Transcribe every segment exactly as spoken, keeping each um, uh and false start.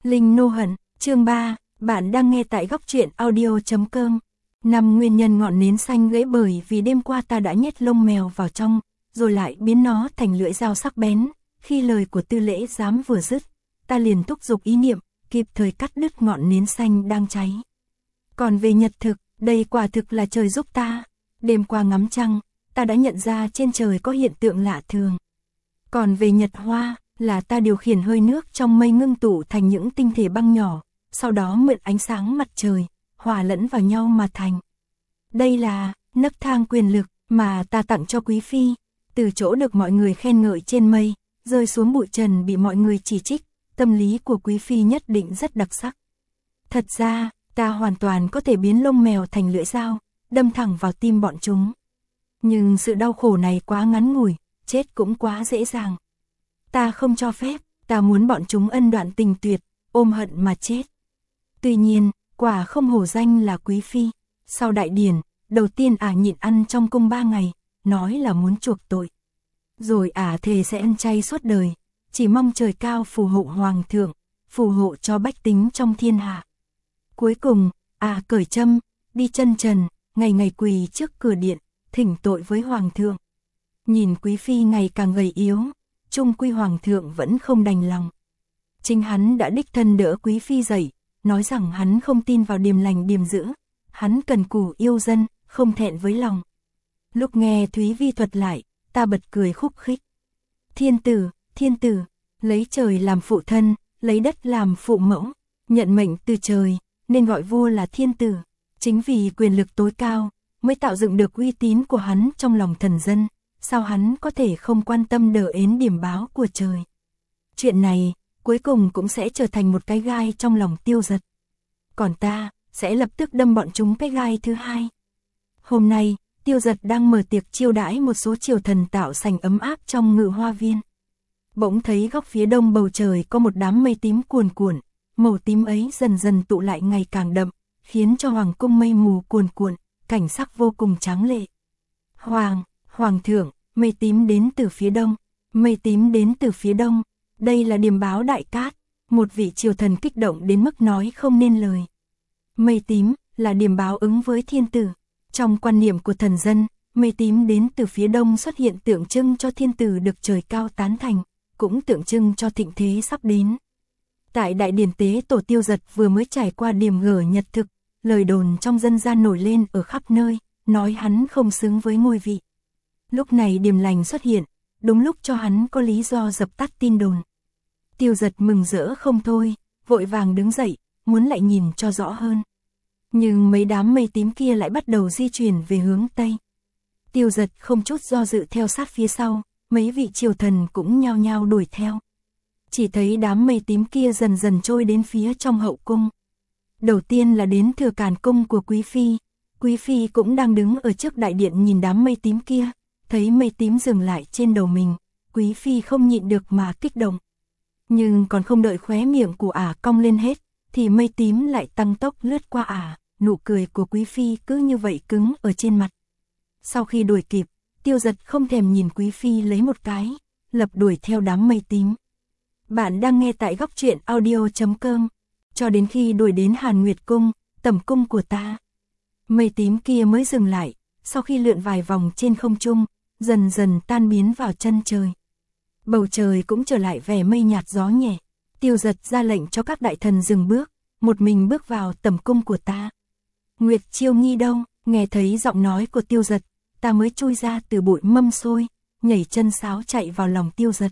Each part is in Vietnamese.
Linh Nô Hận, chương ba, bạn đang nghe tại góc truyện audio chấm com. Năm nguyên nhân ngọn nến xanh gãy bởi vì đêm qua ta đã nhét lông mèo vào trong, rồi lại biến nó thành lưỡi dao sắc bén. Khi lời của Tư Lễ Giám vừa dứt, ta liền thúc giục ý niệm, kịp thời cắt đứt ngọn nến xanh đang cháy. Còn về nhật thực, đây quả thực là trời giúp ta. Đêm qua ngắm trăng, ta đã nhận ra trên trời có hiện tượng lạ thường. Còn về nhật hoa, là ta điều khiển hơi nước trong mây ngưng tụ thành những tinh thể băng nhỏ, sau đó mượn ánh sáng mặt trời, hòa lẫn vào nhau mà thành. Đây là nấc thang quyền lực mà ta tặng cho Quý Phi, từ chỗ được mọi người khen ngợi trên mây, rơi xuống bụi trần bị mọi người chỉ trích, tâm lý của Quý Phi nhất định rất đặc sắc. Thật ra, ta hoàn toàn có thể biến lông mèo thành lưỡi dao, đâm thẳng vào tim bọn chúng. Nhưng sự đau khổ này quá ngắn ngủi, chết cũng quá dễ dàng. Ta không cho phép, ta muốn bọn chúng ân đoạn tình tuyệt, ôm hận mà chết. Tuy nhiên, quả không hổ danh là Quý Phi. Sau đại điển, đầu tiên ả nhịn ăn trong cung ba ngày, nói là muốn chuộc tội. Rồi ả thề sẽ ăn chay suốt đời, chỉ mong trời cao phù hộ hoàng thượng, phù hộ cho bách tính trong thiên hạ. Cuối cùng, ả cởi trâm, đi chân trần, ngày ngày quỳ trước cửa điện, thỉnh tội với hoàng thượng. Nhìn Quý Phi ngày càng gầy yếu, chung quy hoàng thượng vẫn không đành lòng. Chính hắn đã đích thân đỡ Quý Phi dậy, nói rằng hắn không tin vào điềm lành điềm dữ, hắn cần cù yêu dân, không thẹn với lòng. Lúc nghe Thúy Vi thuật lại, ta bật cười khúc khích. Thiên tử, thiên tử, lấy trời làm phụ thân, lấy đất làm phụ mẫu, nhận mệnh từ trời, nên gọi vua là thiên tử. Chính vì quyền lực tối cao, mới tạo dựng được uy tín của hắn trong lòng thần dân. Sao hắn có thể không quan tâm đờ ến điểm báo của trời? Chuyện này, cuối cùng cũng sẽ trở thành một cái gai trong lòng Tiêu Dật. Còn ta, sẽ lập tức đâm bọn chúng cái gai thứ hai. Hôm nay, Tiêu Dật đang mở tiệc chiêu đãi một số triều thần tạo sảnh ấm áp trong Ngự Hoa Viên. Bỗng thấy góc phía đông bầu trời có một đám mây tím cuồn cuộn, màu tím ấy dần dần tụ lại ngày càng đậm, khiến cho hoàng cung mây mù cuồn cuộn, cảnh sắc vô cùng tráng lệ. Hoàng, Hoàng thượng, mây tím đến từ phía đông, mây tím đến từ phía đông, đây là điềm báo đại cát, một vị triều thần kích động đến mức nói không nên lời. Mây tím là điềm báo ứng với thiên tử, trong quan niệm của thần dân, mây tím đến từ phía đông xuất hiện tượng trưng cho thiên tử được trời cao tán thành, cũng tượng trưng cho thịnh thế sắp đến. Tại đại điển tế tổ Tiêu Dật vừa mới trải qua điểm gở nhật thực, lời đồn trong dân gian nổi lên ở khắp nơi, nói hắn không xứng với ngôi vị. Lúc này điềm lành xuất hiện, đúng lúc cho hắn có lý do dập tắt tin đồn. Tiêu Dật mừng rỡ không thôi, vội vàng đứng dậy, muốn lại nhìn cho rõ hơn. Nhưng mấy đám mây tím kia lại bắt đầu di chuyển về hướng Tây. Tiêu Dật không chút do dự theo sát phía sau, mấy vị triều thần cũng nhao nhao đuổi theo. Chỉ thấy đám mây tím kia dần dần trôi đến phía trong hậu cung. Đầu tiên là đến Thừa Càn cung của Quý Phi. Quý Phi cũng đang đứng ở trước đại điện nhìn đám mây tím kia. Thấy mây tím dừng lại trên đầu mình, Quý Phi không nhịn được mà kích động. Nhưng còn không đợi khóe miệng của ả cong lên hết, thì mây tím lại tăng tốc lướt qua ả, nụ cười của Quý Phi cứ như vậy cứng ở trên mặt. Sau khi đuổi kịp, Tiêu Dật không thèm nhìn Quý Phi lấy một cái, lập đuổi theo đám mây tím. Bạn đang nghe tại góc truyện audio chấm com, cho đến khi đuổi đến Hàn Nguyệt Cung, tẩm cung của ta. Mây tím kia mới dừng lại, sau khi lượn vài vòng trên không trung, dần dần tan biến vào chân trời. Bầu trời cũng trở lại vẻ mây nhạt gió nhẹ. Tiêu Dật ra lệnh cho các đại thần dừng bước, một mình bước vào tẩm cung của ta. Nguyệt Chiêu Nghi đâu? Nghe thấy giọng nói của Tiêu Dật, ta mới chui ra từ bụi mâm xôi, nhảy chân sáo chạy vào lòng Tiêu Dật.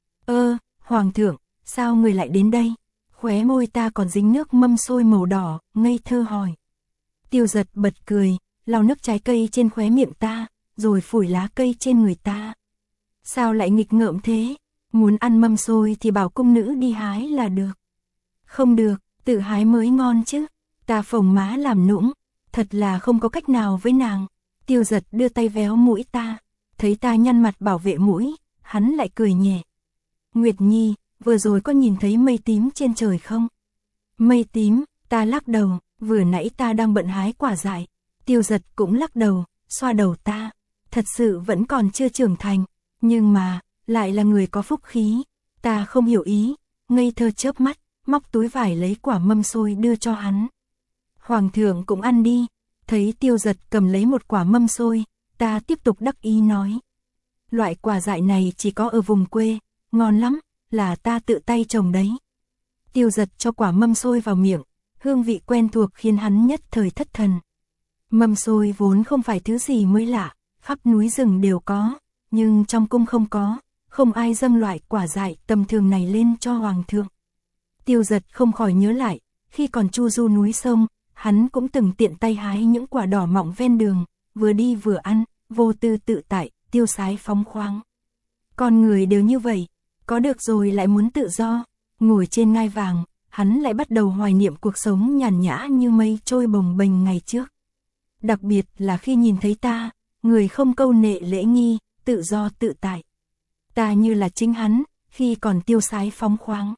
Ơ, Hoàng thượng, sao người lại đến đây? Khóe môi ta còn dính nước mâm xôi màu đỏ, ngây thơ hỏi. Tiêu Dật bật cười, lau nước trái cây trên khóe miệng ta, rồi phủi lá cây trên người ta. Sao lại nghịch ngợm thế? Muốn ăn mâm xôi thì bảo cung nữ đi hái là được. Không được, tự hái mới ngon chứ. Ta phồng má làm nũng, thật là không có cách nào với nàng. Tiêu Dật đưa tay véo mũi ta, thấy ta nhăn mặt bảo vệ mũi, hắn lại cười nhẹ. Nguyệt Nhi, vừa rồi có nhìn thấy mây tím trên trời không? Mây tím, ta lắc đầu, vừa nãy ta đang bận hái quả dại. Tiêu Dật cũng lắc đầu, xoa đầu ta. Thật sự vẫn còn chưa trưởng thành, nhưng mà, lại là người có phúc khí. Ta không hiểu ý, ngây thơ chớp mắt, móc túi vải lấy quả mâm xôi đưa cho hắn. Hoàng thượng cũng ăn đi. Thấy Tiêu Giật cầm lấy một quả mâm xôi, ta tiếp tục đắc ý nói. Loại quả dại này chỉ có ở vùng quê, ngon lắm, là ta tự tay trồng đấy. Tiêu Giật cho quả mâm xôi vào miệng, hương vị quen thuộc khiến hắn nhất thời thất thần. Mâm xôi vốn không phải thứ gì mới lạ, khắp núi rừng đều có, nhưng trong cung không có, không ai dâng loại quả dại tầm thường này lên cho hoàng thượng. Tiêu Giật không khỏi nhớ lại, khi còn chu du núi sông, hắn cũng từng tiện tay hái những quả đỏ mọng ven đường, vừa đi vừa ăn, vô tư tự tại, tiêu sái phóng khoáng. Con người đều như vậy, có được rồi lại muốn tự do, ngồi trên ngai vàng, hắn lại bắt đầu hoài niệm cuộc sống nhàn nhã như mây trôi bồng bềnh ngày trước. Đặc biệt là khi nhìn thấy ta, người không câu nệ lễ nghi, tự do tự tại. Ta như là chính hắn, khi còn tiêu sái phóng khoáng.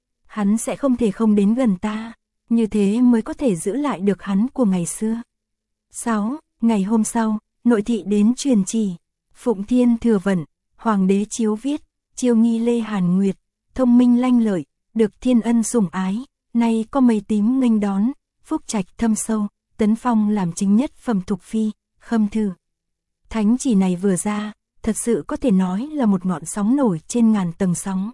Hắn sẽ không thể không đến gần ta, như thế mới có thể giữ lại được hắn của ngày xưa. sáu. Ngày hôm sau, nội thị đến truyền chỉ. Phụng Thiên thừa vận, hoàng đế chiếu viết, chiêu nghi Lê Hàn Nguyệt, thông minh lanh lợi, được thiên ân sủng ái, nay có mây tím nghênh đón, phúc trạch thâm sâu, tấn phong làm chính nhất phẩm thục phi, khâm thư. Thánh chỉ này vừa ra, thật sự có thể nói là một ngọn sóng nổi trên ngàn tầng sóng.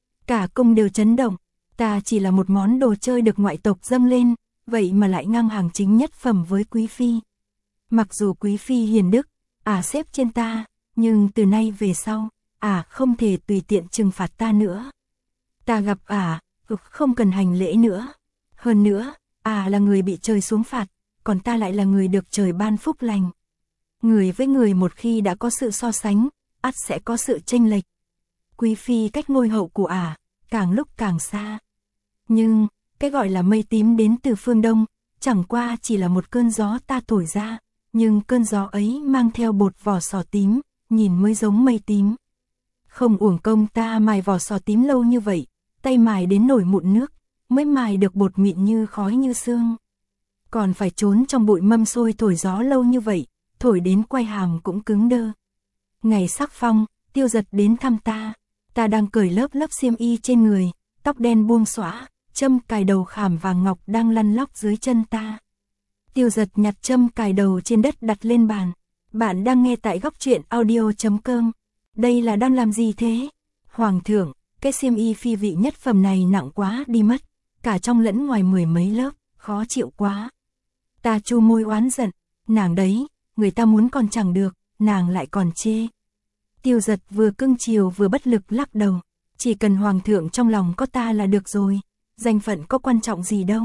Cả cung đều chấn động, ta chỉ là một món đồ chơi được ngoại tộc dâng lên, vậy mà lại ngang hàng chính nhất phẩm với quý phi. Mặc dù quý phi hiền đức, ả à xếp trên ta, nhưng từ nay về sau, ả à không thể tùy tiện trừng phạt ta nữa. Ta gặp ả, à, không cần hành lễ nữa. Hơn nữa, ả à là người bị trời xuống phạt, còn ta lại là người được trời ban phúc lành. Người với người một khi đã có sự so sánh, ắt sẽ có sự chênh lệch. Quý phi cách ngôi hậu của ả, à, càng lúc càng xa. Nhưng, cái gọi là mây tím đến từ phương Đông, chẳng qua chỉ là một cơn gió ta thổi ra, nhưng cơn gió ấy mang theo bột vỏ sò tím, nhìn mới giống mây tím. Không uổng công ta mài vỏ sò tím lâu như vậy, tay mài đến nổi mụn nước, mới mài được bột mịn như khói như sương. Còn phải trốn trong bụi mâm xôi thổi gió lâu như vậy, thổi đến quai hàm cũng cứng đơ. Ngày sắc phong, Tiêu Giật đến thăm ta, ta đang cởi lớp lớp xiêm y trên người, tóc đen buông xõa, châm cài đầu khảm vàng ngọc đang lăn lóc dưới chân ta. Tiêu Giật nhặt châm cài đầu trên đất đặt lên bàn. Bạn đang nghe tại góc truyện audio chấm com. Đây là đang làm gì thế? Hoàng thượng, cái xiêm y phi vị nhất phẩm này nặng quá đi mất, cả trong lẫn ngoài mười mấy lớp, khó chịu quá. Ta chu môi oán giận, nàng đấy, người ta muốn còn chẳng được, nàng lại còn chê. Tiêu Giật vừa cưng chiều vừa bất lực lắc đầu, chỉ cần hoàng thượng trong lòng có ta là được rồi, danh phận có quan trọng gì đâu.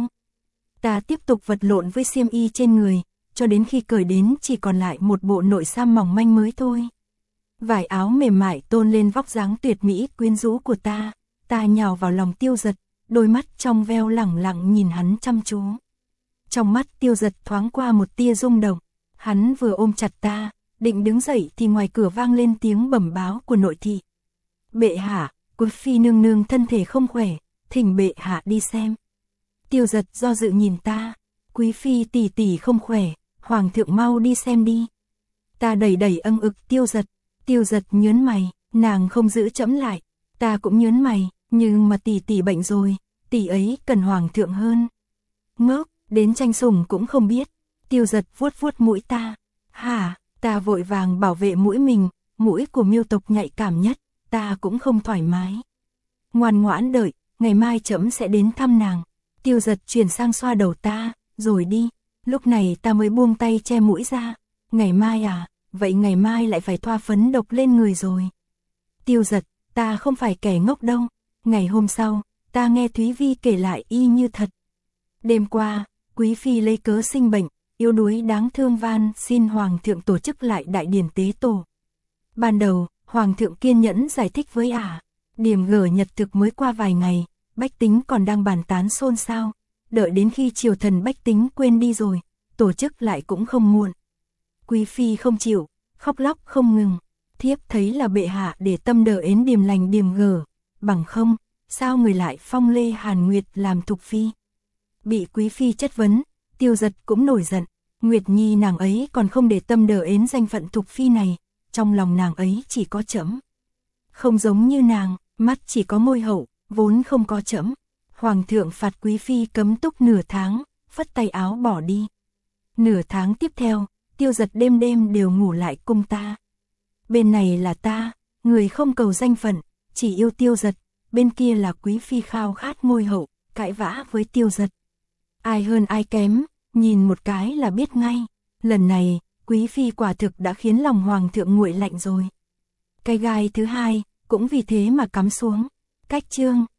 Ta tiếp tục vật lộn với xiêm y trên người, cho đến khi cởi đến chỉ còn lại một bộ nội sam mỏng manh mới thôi. Vải áo mềm mại tôn lên vóc dáng tuyệt mỹ quyến rũ của ta, ta nhào vào lòng Tiêu Giật, đôi mắt trong veo lẳng lặng nhìn hắn chăm chú. Trong mắt Tiêu Giật thoáng qua một tia rung động, hắn vừa ôm chặt ta, định đứng dậy thì ngoài cửa vang lên tiếng bẩm báo của nội thị. Bệ hạ, quý phi nương nương thân thể không khỏe, thỉnh bệ hạ đi xem. Tiêu Giật do dự nhìn ta, quý phi tỷ tỷ không khỏe, hoàng thượng mau đi xem đi. Ta đẩy đẩy âng ực Tiêu Giật, Tiêu Giật nhớn mày, nàng không giữ trẫm lại, ta cũng nhớn mày, nhưng mà tỷ tỷ bệnh rồi, tỷ ấy cần hoàng thượng hơn. Ngốc, đến tranh sủng cũng không biết. Tiêu Giật vuốt vuốt mũi ta. Hả, ta vội vàng bảo vệ mũi mình, mũi của miêu tộc nhạy cảm nhất, ta cũng không thoải mái. Ngoan ngoãn đợi, ngày mai trẫm sẽ đến thăm nàng. Tiêu Giật chuyển sang xoa đầu ta, rồi đi. Lúc này ta mới buông tay che mũi ra. Ngày mai à, vậy ngày mai lại phải thoa phấn độc lên người rồi. Tiêu Giật, ta không phải kẻ ngốc đâu. Ngày hôm sau, ta nghe Thúy Vi kể lại y như thật. Đêm qua, quý phi lấy cớ sinh bệnh, yếu đuối đáng thương van xin hoàng thượng tổ chức lại đại điển tế tổ. Ban đầu, hoàng thượng kiên nhẫn giải thích với ả, à, điểm gở nhật thực mới qua vài ngày, bách tính còn đang bàn tán xôn xao, đợi đến khi triều thần bách tính quên đi rồi, tổ chức lại cũng không muộn. Quý phi không chịu, khóc lóc không ngừng, thiếp thấy là bệ hạ để tâm đỡ ến điềm lành điềm gở, bằng không, sao người lại phong Lê Hàn Nguyệt làm thục phi. Bị quý phi chất vấn, Tiêu Giật cũng nổi giận, Nguyệt Nhi nàng ấy còn không để tâm đỡ ến danh phận thục phi này, trong lòng nàng ấy chỉ có trẫm. Không giống như nàng, mắt chỉ có môi hậu, vốn không có trẫm. Hoàng thượng phạt quý phi cấm túc nửa tháng, phất tay áo bỏ đi. Nửa tháng tiếp theo, Tiêu Giật đêm đêm đều ngủ lại cung ta. Bên này là ta, người không cầu danh phận, chỉ yêu Tiêu Giật, bên kia là quý phi khao khát ngôi hậu, cãi vã với Tiêu Giật. Ai hơn ai kém, nhìn một cái là biết ngay, lần này, quý phi quả thực đã khiến lòng hoàng thượng nguội lạnh rồi. Cây gai thứ hai, cũng vì thế mà cắm xuống. Cách chương